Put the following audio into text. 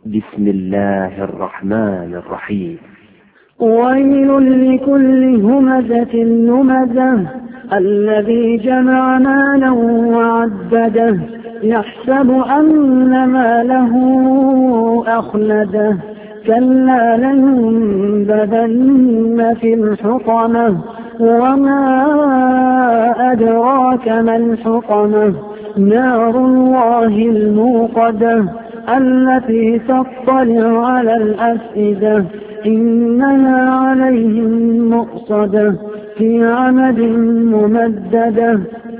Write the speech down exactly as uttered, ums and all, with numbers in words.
بسم الله الرحمن الرحيم. ويل لكل همزة لمزة الذي جمع مالا وعدده يحسب أن ماله أخلده كلا لينبذن في الحطمة وما أدراك ما الحطمة نار الله الموقدة التي تطلع على الأفئدة إنها عليهم مؤصدة في عمد ممددة